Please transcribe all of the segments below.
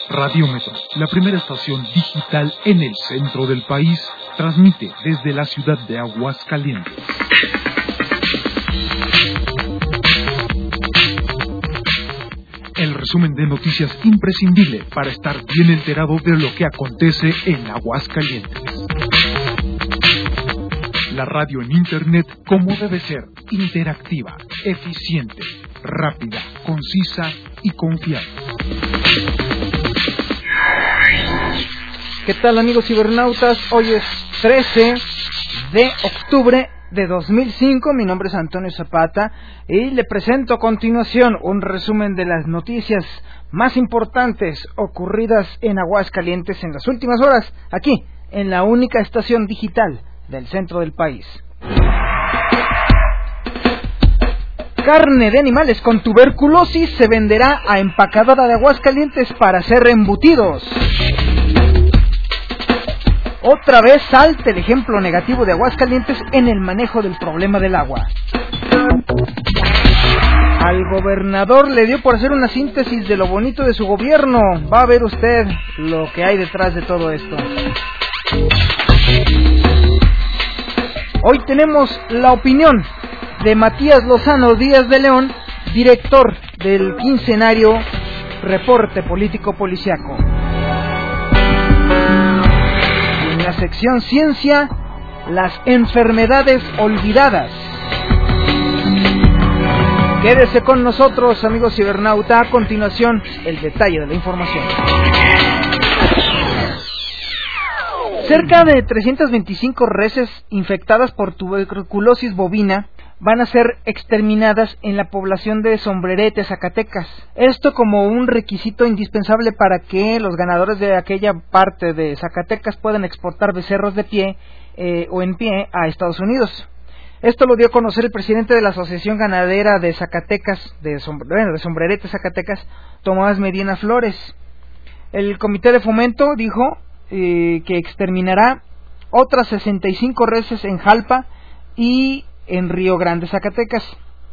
Radiómetro, la primera estación digital en el centro del país, transmite desde la ciudad de Aguascalientes. El resumen de noticias imprescindible para estar bien enterado de lo que acontece en Aguascalientes. La radio en Internet como debe ser, interactiva, eficiente, rápida, concisa y confiable. ¿Qué tal, amigos cibernautas? Hoy es 13 de octubre de 2005, mi nombre es Antonio Zapata y le presento a continuación un resumen de las noticias más importantes ocurridas en Aguascalientes en las últimas horas, aquí, en la única estación digital del centro del país. Carne de animales con tuberculosis se venderá a empacadora de Aguascalientes para hacer embutidos. Otra vez salta el ejemplo negativo de Aguascalientes en el manejo del problema del agua. Al gobernador le dio por hacer una síntesis de lo bonito de su gobierno. Va a ver usted lo que hay detrás de todo esto. Hoy tenemos la opinión de Matías Lozano Díaz de León, director del quincenario Reporte Político Policiaco. En la sección Ciencia, las enfermedades olvidadas. Quédese con nosotros, amigos cibernauta. A continuación, el detalle de la información. Cerca de 325 reses infectadas por tuberculosis bovina van a ser exterminadas en la población de Sombrerete, Zacatecas. Esto como un requisito indispensable para que los ganadores de aquella parte de Zacatecas puedan exportar becerros de pie o en pie a Estados Unidos. Esto lo dio a conocer el presidente de la Asociación Ganadera de Zacatecas, de Sombrerete, Zacatecas, Tomás Medina Flores. El comité de fomento dijo que exterminará otras 65 reses en Jalpa y en Río Grande, Zacatecas.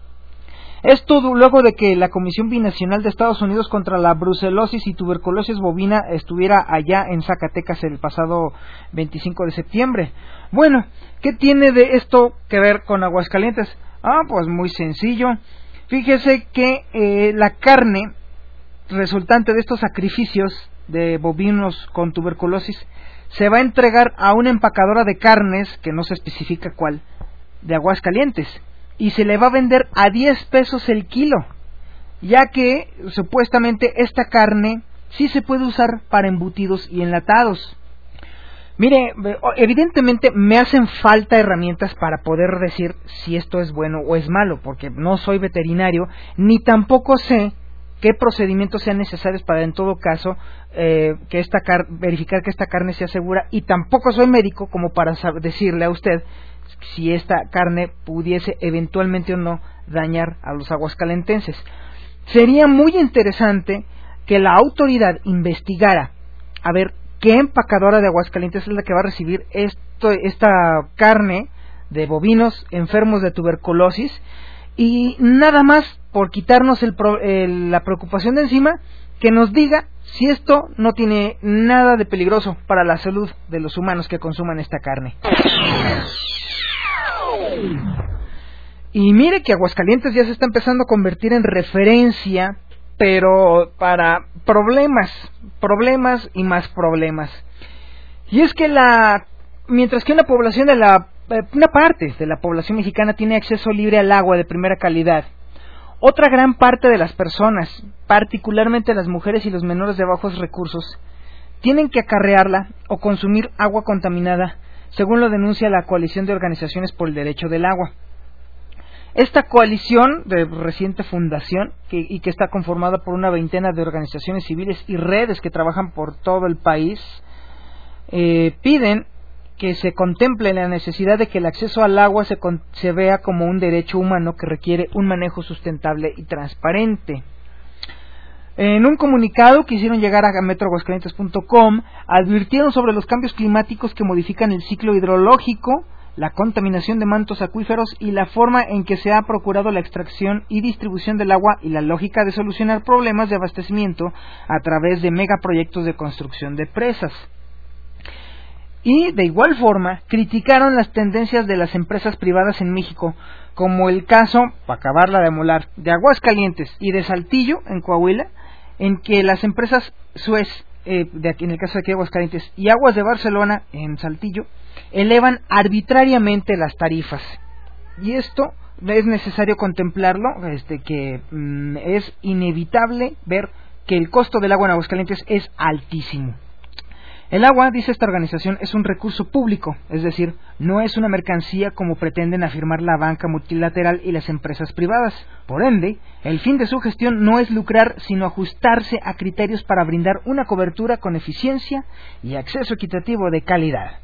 Esto luego de que la Comisión Binacional de Estados Unidos contra la brucelosis y tuberculosis bovina estuviera allá en Zacatecas el pasado 25 de septiembre. Bueno, ¿qué tiene de esto que ver con Aguascalientes? Pues muy sencillo. Fíjese que la carne resultante de estos sacrificios de bovinos con tuberculosis se va a entregar a una empacadora de carnes, que no se especifica cuál, de Aguascalientes, y se le va a vender a 10 pesos el kilo, ya que supuestamente esta carne sí se puede usar para embutidos y enlatados. Mire, evidentemente me hacen falta herramientas para poder decir si esto es bueno o es malo, porque no soy veterinario, ni tampoco sé qué procedimientos sean necesarios para, en todo caso, verificar que esta carne sea segura, y tampoco soy médico como para decirle a usted si esta carne pudiese eventualmente o no dañar a los aguascalentenses. Sería muy interesante que la autoridad investigara a ver qué empacadora de Aguascalientes es la que va a recibir esta carne de bovinos enfermos de tuberculosis, y nada más por quitarnos la preocupación de encima, que nos diga si esto no tiene nada de peligroso para la salud de los humanos que consuman esta carne. Y mire que Aguascalientes ya se está empezando a convertir en referencia, pero para problemas y más problemas. Y es que mientras que una parte de la población mexicana tiene acceso libre al agua de primera calidad, otra gran parte de las personas, particularmente las mujeres y los menores de bajos recursos, tienen que acarrearla o consumir agua contaminada, según lo denuncia la Coalición de Organizaciones por el Derecho del Agua. Esta coalición de reciente fundación, que está conformada por una veintena de organizaciones civiles y redes que trabajan por todo el país, piden que se contemple la necesidad de que el acceso al agua se vea como un derecho humano que requiere un manejo sustentable y transparente. En un comunicado que hicieron llegar a metroaguascalientes.com, advirtieron sobre los cambios climáticos que modifican el ciclo hidrológico la contaminación de mantos acuíferos y la forma en que se ha procurado la extracción y distribución del agua y la lógica de solucionar problemas de abastecimiento a través de megaproyectos de construcción de presas. Y de igual forma criticaron las tendencias de las empresas privadas en México, como el caso, para acabarla de molar, de Aguascalientes y de Saltillo, en Coahuila, en que las empresas Suez, en el caso de aquí Aguascalientes, y Aguas de Barcelona, en Saltillo, elevan arbitrariamente las tarifas. Y esto es necesario contemplarlo, que es inevitable ver que el costo del agua en Aguascalientes es altísimo. El agua, dice esta organización, es un recurso público, es decir, no es una mercancía como pretenden afirmar la banca multilateral y las empresas privadas. Por ende, el fin de su gestión no es lucrar, sino ajustarse a criterios para brindar una cobertura con eficiencia y acceso equitativo de calidad.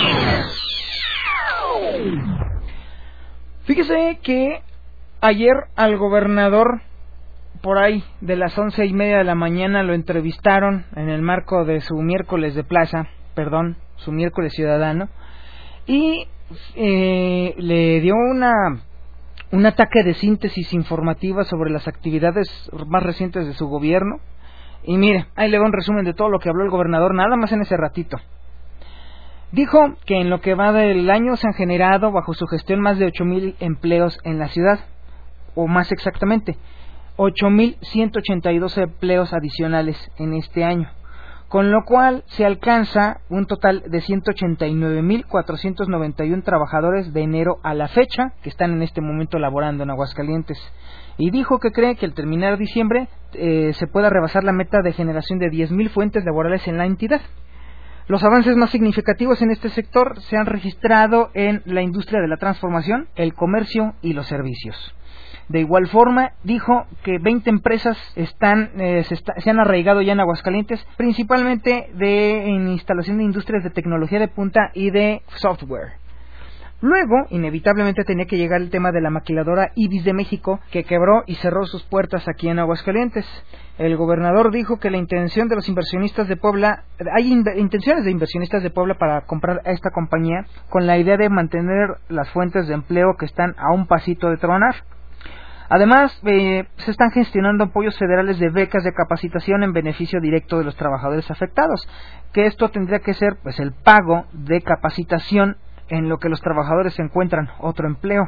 Fíjese que ayer al gobernador, por ahí de las 11:30 de la mañana, lo entrevistaron en el marco de su miércoles de plaza, su miércoles ciudadano, y le dio un ataque de síntesis informativa sobre las actividades más recientes de su gobierno. Y mire, ahí le va un resumen de todo lo que habló el gobernador, nada más en ese ratito. Dijo que en lo que va del año se han generado bajo su gestión más de 8,000 empleos en la ciudad, o más exactamente 8,182 empleos adicionales en este año, con lo cual se alcanza un total de 189,491 trabajadores de enero a la fecha que están en este momento laborando en Aguascalientes. Y dijo que cree que al terminar diciembre se pueda rebasar la meta de generación de 10,000 fuentes laborales en la entidad. Los avances más significativos en este sector se han registrado en la industria de la transformación, el comercio y los servicios. De igual forma, dijo que 20 empresas se han arraigado ya en Aguascalientes, principalmente en instalación de industrias de tecnología de punta y de software. Luego, inevitablemente tenía que llegar el tema de la maquiladora Ibis de México, que quebró y cerró sus puertas aquí en Aguascalientes. El gobernador dijo que la intención de los inversionistas de Puebla, intenciones de inversionistas de Puebla para comprar a esta compañía, con la idea de mantener las fuentes de empleo que están a un pasito de tronar. Además, se están gestionando apoyos federales de becas de capacitación en beneficio directo de los trabajadores afectados, que esto tendría que ser el pago de capacitación en lo que los trabajadores encuentran otro empleo.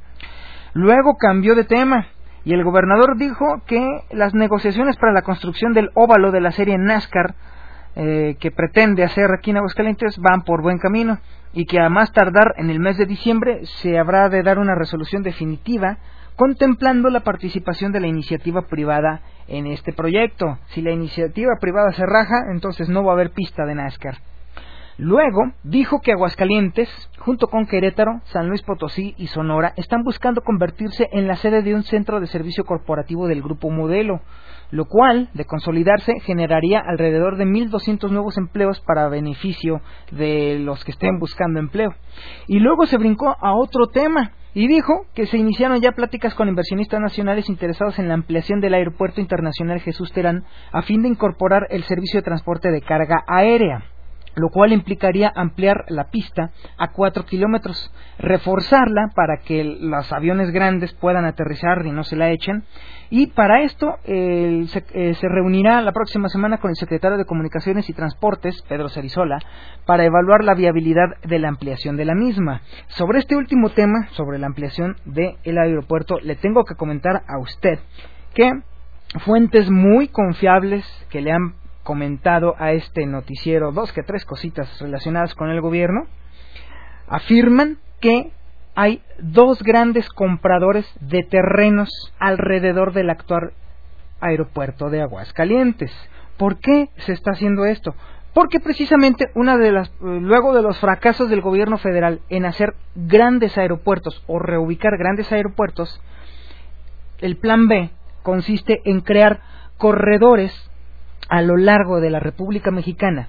Luego cambió de tema y el gobernador dijo que las negociaciones para la construcción del óvalo de la serie NASCAR que pretende hacer aquí en Aguascalientes van por buen camino y que a más tardar en el mes de diciembre se habrá de dar una resolución definitiva contemplando la participación de la iniciativa privada en este proyecto. Si la iniciativa privada se raja, entonces no va a haber pista de NASCAR. Luego dijo que Aguascalientes, junto con Querétaro, San Luis Potosí y Sonora, están buscando convertirse en la sede de un centro de servicio corporativo del Grupo Modelo, lo cual, de consolidarse, generaría alrededor de 1,200 nuevos empleos para beneficio de los que estén buscando empleo. Y luego se brincó a otro tema y dijo que se iniciaron ya pláticas con inversionistas nacionales interesados en la ampliación del Aeropuerto Internacional Jesús Terán a fin de incorporar el servicio de transporte de carga aérea, lo cual implicaría ampliar la pista a 4 kilómetros, reforzarla para que los aviones grandes puedan aterrizar y no se la echen, y para esto se reunirá la próxima semana con el secretario de Comunicaciones y Transportes, Pedro Cerizola, para evaluar la viabilidad de la ampliación de la misma. Sobre este último tema, sobre la ampliación del aeropuerto, le tengo que comentar a usted que fuentes muy confiables que le han comentado a este noticiero 2 que 3 cositas relacionadas con el gobierno, afirman que hay 2 grandes compradores de terrenos alrededor del actual aeropuerto de Aguascalientes. ¿Por qué se está haciendo esto? Porque precisamente luego de los fracasos del gobierno federal en hacer grandes aeropuertos o reubicar grandes aeropuertos, el plan B consiste en crear corredores a lo largo de la República Mexicana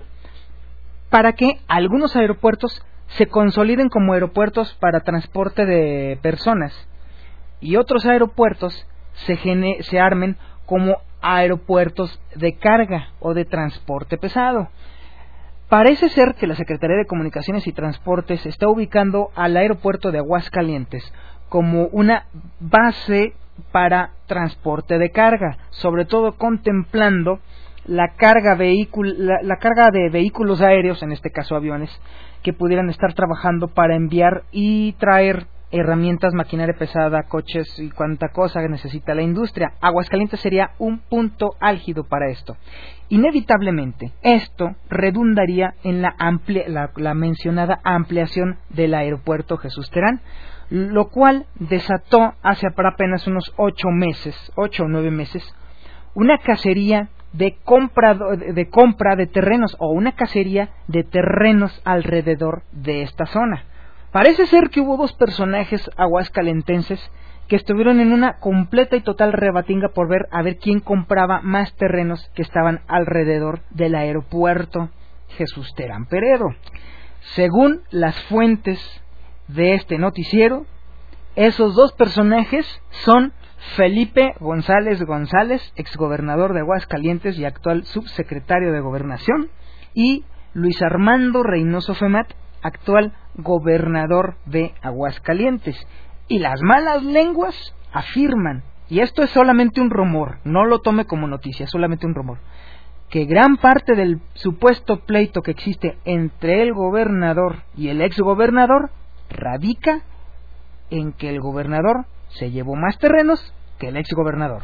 para que algunos aeropuertos se consoliden como aeropuertos para transporte de personas y otros aeropuertos se armen como aeropuertos de carga o de transporte pesado. Parece ser que la Secretaría de Comunicaciones y Transportes está ubicando al aeropuerto de Aguascalientes como una base para transporte de carga, sobre todo contemplando la carga de vehículos aéreos, en este caso aviones, que pudieran estar trabajando para enviar y traer herramientas, maquinaria pesada, coches y cuanta cosa que necesita la industria. Aguascalientes sería un punto álgido para esto. Inevitablemente, esto redundaría en la mencionada ampliación del aeropuerto Jesús Terán, lo cual desató hace apenas unos 8 o 9 meses, una cacería de compra de terrenos, o una cacería de terrenos alrededor de esta zona. Parece ser que hubo 2 personajes aguascalentenses que estuvieron en una completa y total rebatinga por ver a ver quién compraba más terrenos que estaban alrededor del aeropuerto Jesús Terán Peredo. Según las fuentes de este noticiero, esos 2 personajes son Felipe González, exgobernador de Aguascalientes y actual subsecretario de Gobernación, y Luis Armando Reynoso Femat, actual gobernador de Aguascalientes. Y las malas lenguas afirman, y esto es solamente un rumor, no lo tome como noticia, es solamente un rumor, que gran parte del supuesto pleito que existe entre el gobernador y el exgobernador radica en que el gobernador se llevó más terrenos que el exgobernador.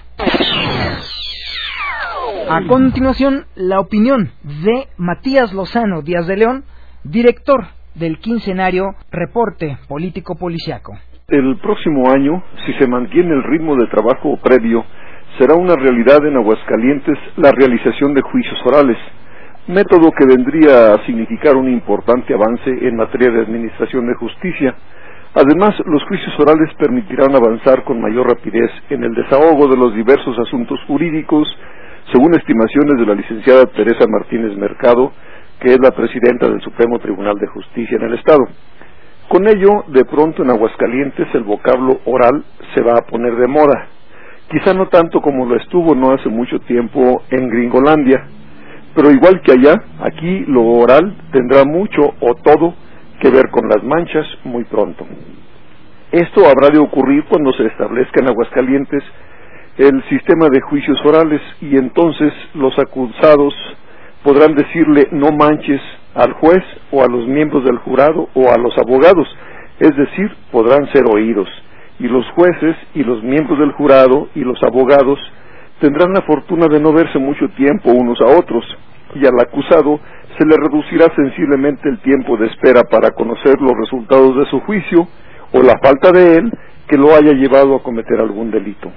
A continuación, la opinión de Matías Lozano Díaz de León, director del quincenario Reporte Político Policiaco. El próximo año, si se mantiene el ritmo de trabajo previo, será una realidad en Aguascalientes la realización de juicios orales, método que vendría a significar un importante avance en materia de administración de justicia. Además, los juicios orales permitirán avanzar con mayor rapidez en el desahogo de los diversos asuntos jurídicos, según estimaciones de la licenciada Teresa Martínez Mercado, que es la presidenta del Supremo Tribunal de Justicia en el Estado. Con ello, de pronto en Aguascalientes el vocablo oral se va a poner de moda, quizá no tanto como lo estuvo no hace mucho tiempo en Gringolandia, pero igual que allá, aquí lo oral tendrá mucho o todo que ver con las manchas muy pronto. Esto habrá de ocurrir cuando se establezca en Aguascalientes el sistema de juicios orales, y entonces los acusados podrán decirle no manches al juez o a los miembros del jurado o a los abogados, es decir, podrán ser oídos, y los jueces y los miembros del jurado y los abogados tendrán la fortuna de no verse mucho tiempo unos a otros, y al acusado se le reducirá sensiblemente el tiempo de espera para conocer los resultados de su juicio o la falta de él que lo haya llevado a cometer algún delito.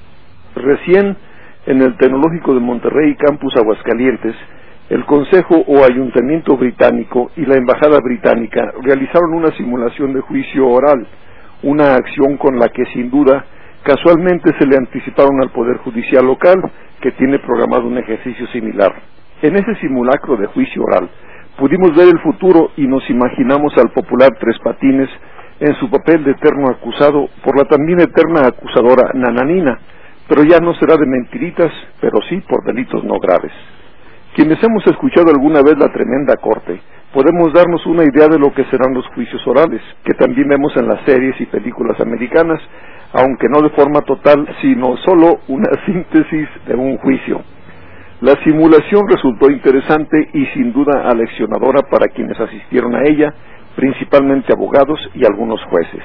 Recién, en el Tecnológico de Monterrey, Campus Aguascalientes, el Consejo o Ayuntamiento británico y la Embajada británica realizaron una simulación de juicio oral, una acción con la que sin duda casualmente se le anticiparon al Poder Judicial local, que tiene programado un ejercicio similar. En ese simulacro de juicio oral pudimos ver el futuro y nos imaginamos al popular Tres Patines en su papel de eterno acusado por la también eterna acusadora Nananina, pero ya no será de mentiritas, pero sí por delitos no graves. Quienes hemos escuchado alguna vez la tremenda corte, podemos darnos una idea de lo que serán los juicios orales, que también vemos en las series y películas americanas, aunque no de forma total, sino solo una síntesis de un juicio. La simulación resultó interesante y sin duda aleccionadora para quienes asistieron a ella, principalmente abogados y algunos jueces.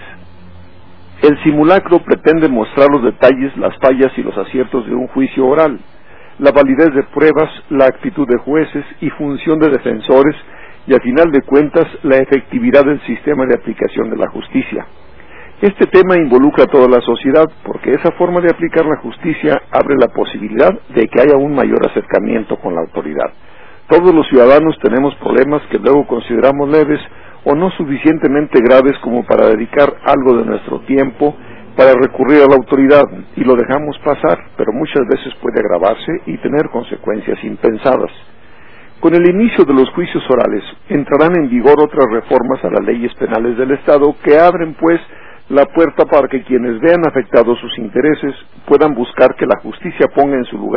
El simulacro pretende mostrar los detalles, las fallas y los aciertos de un juicio oral, la validez de pruebas, la actitud de jueces y función de defensores, y a final de cuentas la efectividad del sistema de aplicación de la justicia. Este tema involucra a toda la sociedad porque esa forma de aplicar la justicia abre la posibilidad de que haya un mayor acercamiento con la autoridad. Todos los ciudadanos tenemos problemas que luego consideramos leves o no suficientemente graves como para dedicar algo de nuestro tiempo para recurrir a la autoridad, y lo dejamos pasar, pero muchas veces puede agravarse y tener consecuencias impensadas. Con el inicio de los juicios orales entrarán en vigor otras reformas a las leyes penales del Estado que abren pues la puerta para que quienes vean afectados sus intereses puedan buscar que la justicia ponga en su lugar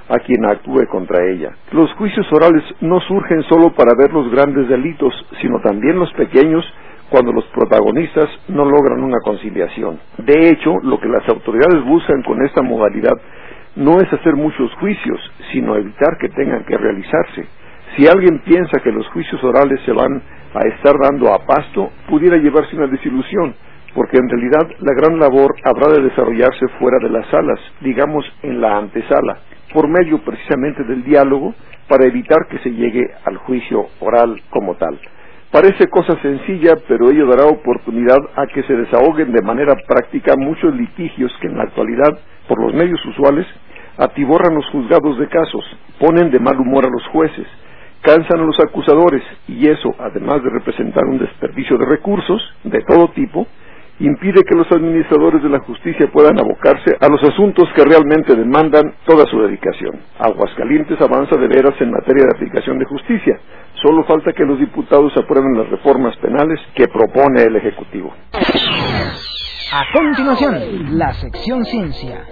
a quien actúe contra ella. Los juicios orales no surgen solo para ver los grandes delitos, sino también los pequeños, cuando los protagonistas no logran una conciliación. De hecho, lo que las autoridades buscan con esta modalidad no es hacer muchos juicios, sino evitar que tengan que realizarse. Si alguien piensa que los juicios orales se van a estar dando a pasto, pudiera llevarse una desilusión, porque en realidad la gran labor habrá de desarrollarse fuera de las salas, digamos en la antesala, por medio precisamente del diálogo, para evitar que se llegue al juicio oral como tal. Parece cosa sencilla, pero ello dará oportunidad a que se desahoguen de manera práctica muchos litigios que en la actualidad, por los medios usuales, atiborran los juzgados de casos, ponen de mal humor a los jueces, cansan a los acusadores, y eso, además de representar un desperdicio de recursos de todo tipo, impide que los administradores de la justicia puedan abocarse a los asuntos que realmente demandan toda su dedicación. Aguascalientes avanza de veras en materia de aplicación de justicia. Solo falta que los diputados aprueben las reformas penales que propone el Ejecutivo. A continuación, la sección Ciencia.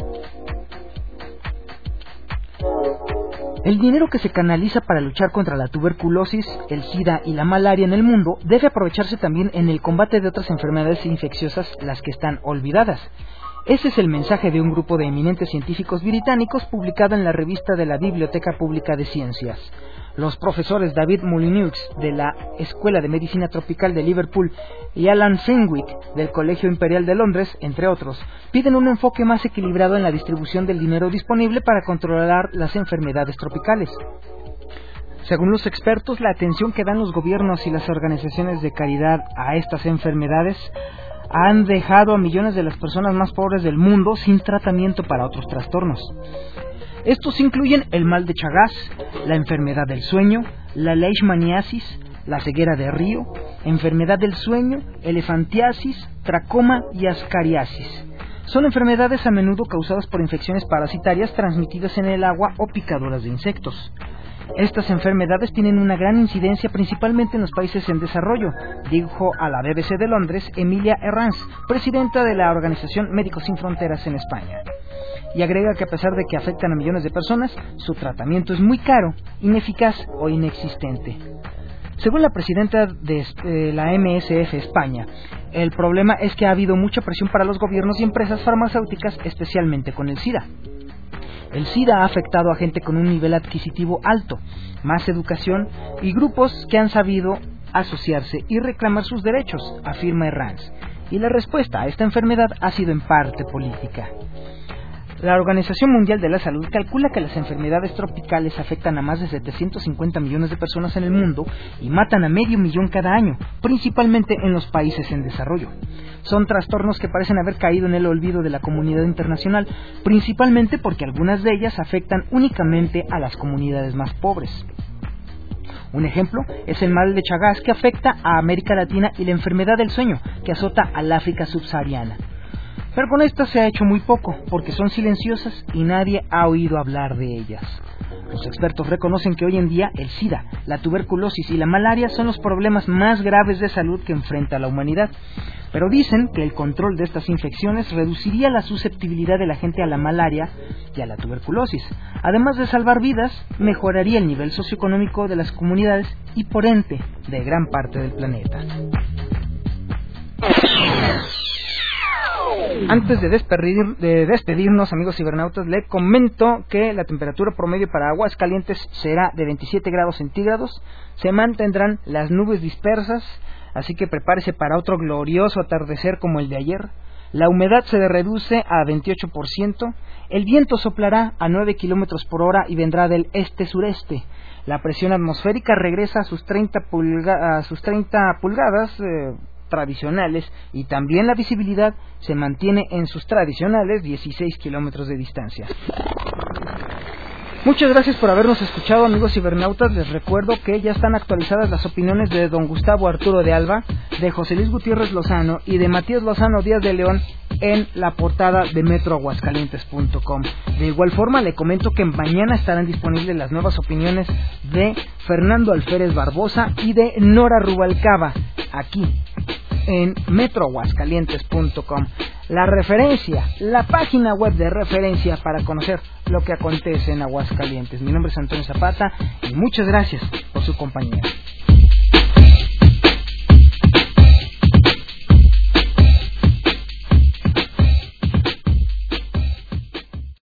El dinero que se canaliza para luchar contra la tuberculosis, el SIDA y la malaria en el mundo debe aprovecharse también en el combate de otras enfermedades infecciosas, las que están olvidadas. Ese es el mensaje de un grupo de eminentes científicos británicos publicado en la revista de la Biblioteca Pública de Ciencias. Los profesores David Mullineux, de la Escuela de Medicina Tropical de Liverpool, y Alan Fenwick, del Colegio Imperial de Londres, entre otros, piden un enfoque más equilibrado en la distribución del dinero disponible para controlar las enfermedades tropicales. Según los expertos, la atención que dan los gobiernos y las organizaciones de caridad a estas enfermedades han dejado a millones de las personas más pobres del mundo sin tratamiento para otros trastornos. Estos incluyen el mal de Chagas, la enfermedad del sueño, la leishmaniasis, la ceguera de río, enfermedad del sueño, elefantiasis, tracoma y ascariasis. Son enfermedades a menudo causadas por infecciones parasitarias transmitidas en el agua o picaduras de insectos. Estas enfermedades tienen una gran incidencia principalmente en los países en desarrollo, dijo a la BBC de Londres Emilia Herranz, presidenta de la Organización Médicos Sin Fronteras en España. Y agrega que a pesar de que afectan a millones de personas, su tratamiento es muy caro, ineficaz o inexistente. Según la presidenta de la MSF España, el problema es que ha habido mucha presión para los gobiernos y empresas farmacéuticas, especialmente con el SIDA. El SIDA ha afectado a gente con un nivel adquisitivo alto, más educación y grupos que han sabido asociarse y reclamar sus derechos, afirma Herranz. Y la respuesta a esta enfermedad ha sido en parte política. La Organización Mundial de la Salud calcula que las enfermedades tropicales afectan a más de 750 millones de personas en el mundo y matan a 500,000 cada año, principalmente en los países en desarrollo. Son trastornos que parecen haber caído en el olvido de la comunidad internacional, principalmente porque algunas de ellas afectan únicamente a las comunidades más pobres. Un ejemplo es el mal de Chagas, que afecta a América Latina, y la enfermedad del sueño, que azota al África subsahariana. Pero con estas se ha hecho muy poco, porque son silenciosas y nadie ha oído hablar de ellas. Los expertos reconocen que hoy en día el SIDA, la tuberculosis y la malaria son los problemas más graves de salud que enfrenta la humanidad. Pero dicen que el control de estas infecciones reduciría la susceptibilidad de la gente a la malaria y a la tuberculosis. Además de salvar vidas, mejoraría el nivel socioeconómico de las comunidades y, por ende, de gran parte del planeta. Antes de despedirnos, amigos cibernautas, le comento que la temperatura promedio para Aguascalientes será de 27 grados centígrados. Se mantendrán las nubes dispersas, así que prepárese para otro glorioso atardecer como el de ayer. La humedad se reduce a 28%. El viento soplará a 9 kilómetros por hora y vendrá del este-sureste. La presión atmosférica regresa a sus 30 pulgadas tradicionales, y también la visibilidad se mantiene en sus tradicionales 16 kilómetros de distancia. Muchas gracias por habernos escuchado, amigos cibernautas. Les recuerdo que ya están actualizadas las opiniones de don Gustavo Arturo de Alba, de José Luis Gutiérrez Lozano y de Matías Lozano Díaz de León en la portada de metroaguascalientes.com. De igual forma, le comento que mañana estarán disponibles las nuevas opiniones de Fernando Alférez Barbosa y de Nora Rubalcaba, aquí en metroaguascalientes.com, la referencia, la página web de referencia para conocer lo que acontece en Aguascalientes. Mi nombre es Antonio Zapata y muchas gracias por su compañía.